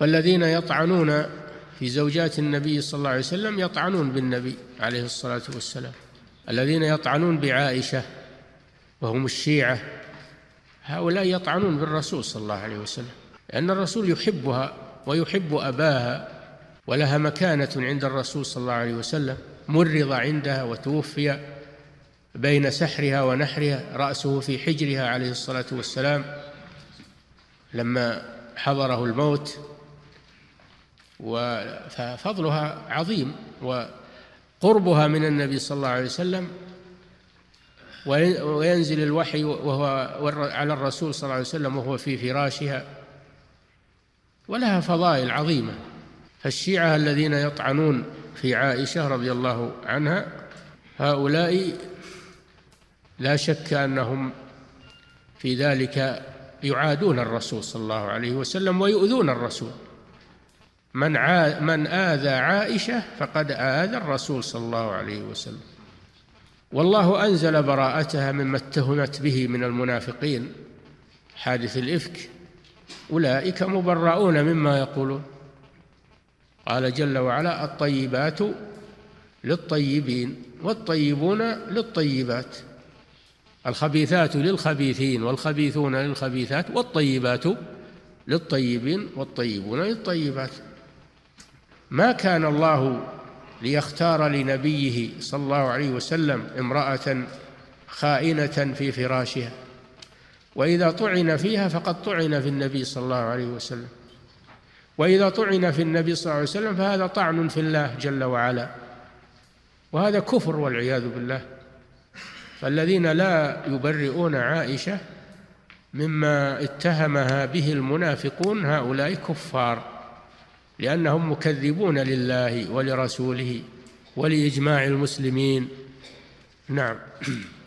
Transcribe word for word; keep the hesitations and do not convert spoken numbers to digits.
فالذين يطعنون في زوجات النبي صلى الله عليه وسلم يطعنون بالنبي عليه الصلاة والسلام. الذين يطعنون بعائشة وهم الشيعة هؤلاء يطعنون بالرسول صلى الله عليه وسلم، لأن الرسول يحبها ويحب أباها، ولها مكانة عند الرسول صلى الله عليه وسلم، مرض عندها وتوفي بين سحرها ونحرها، رأسه في حجرها عليه الصلاة والسلام لما حضره الموت. ففضلها عظيم وقربها من النبي صلى الله عليه وسلم، وينزل الوحي وهو على الرسول صلى الله عليه وسلم وهو في فراشها، ولها فضائل عظيمة. فالشيعة الذين يطعنون في عائشة رضي الله عنها هؤلاء لا شك أنهم في ذلك يعادون الرسول صلى الله عليه وسلم ويؤذون الرسول. من من آذى عائشة فقد آذى الرسول صلى الله عليه وسلم. والله أنزل براءتها مما اتهمت به من المنافقين حادث الإفك، أولئك مبرؤون مما يقولون. قال جل وعلا: الطيبات للطيبين والطيبون للطيبات، الخبيثات للخبيثين والخبيثون للخبيثات والطيبات للطيبين والطيبون للطيبات. ما كان الله ليختار لنبيه صلى الله عليه وسلم امرأة خائنة في فراشها، وإذا طعن فيها فقد طعن في النبي صلى الله عليه وسلم، وإذا طعن في النبي صلى الله عليه وسلم فهذا طعن في الله جل وعلا، وهذا كفر والعياذ بالله. فالذين لا يبرئون عائشة مما اتهمها به المنافقون هؤلاء كفار، لأنهم مكذبون لله ولرسوله ولإجماع المسلمين. نعم.